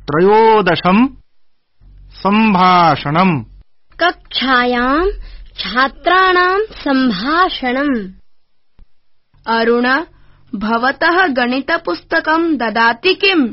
त्रयोदशम् सम्भाषणम्। कक्षायां छात्राणां सम्भाषणम्। अरुण, भवतः गणितपुस्तकं ददाति किम्?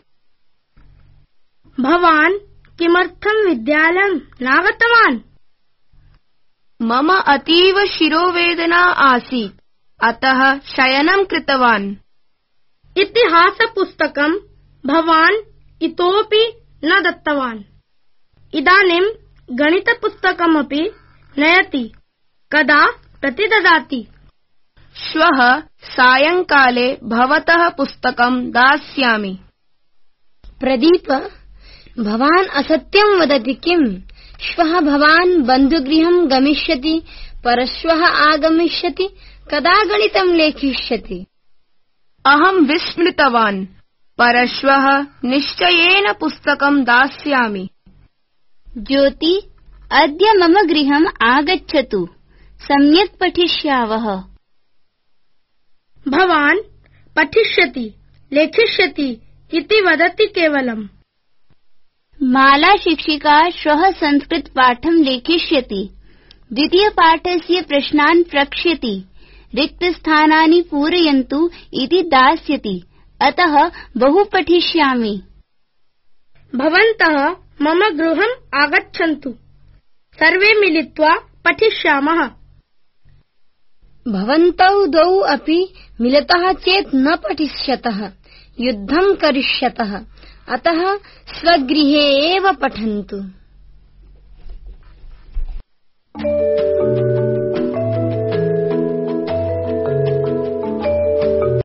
भवान् किमर्थं विद्यालयं नागतवान्? मम अतीव शिरोवेदना आसीत्, अतः शयनं कृतवान्। इतिहासपुस्तकं भवान् इतोऽपि न दत्तवान्। इदानीं गणितपुस्तकमपि नयति। कदा प्रतिददाति? श्वः सायंकाले भवतः पुस्तकं दास्यामि। प्रदीप, भवान् असत्यं वदति किम्? श्वः भवान् बन्धुगृहं गमिष्यति, परश्वः आगमिष्यति, कदा गणितं लेखिष्यति? अहं विस्मृतवान्। परश्वः निश्चयेन पुस्तकं दास्यामि। ज्योति, अद्य मम गृहम् आगच्छतु, सम्यक् पठिष्यावः। भवान् पठिष्यति, लेखिष्यति इति वदति केवलम्। माला शिक्षिका श्वः संस्कृत पाठं लेखिष्यति, द्वितीयपाठस्य प्रश्नान् प्रक्ष्यति, रिक्तस्थानानि पूरयन्तु इति दास्यति, अतः बहु पठिष्यामि। भवन्तः मम गृहम् आगच्छन्तु, सर्वे मिलित्वा पठिष्यामः। भवन्तौ द्वौ अपि मिलितः चेत् न पठिष्यतः, युद्धं करिष्यतः, अतः स्वगृहे एव पठन्तु।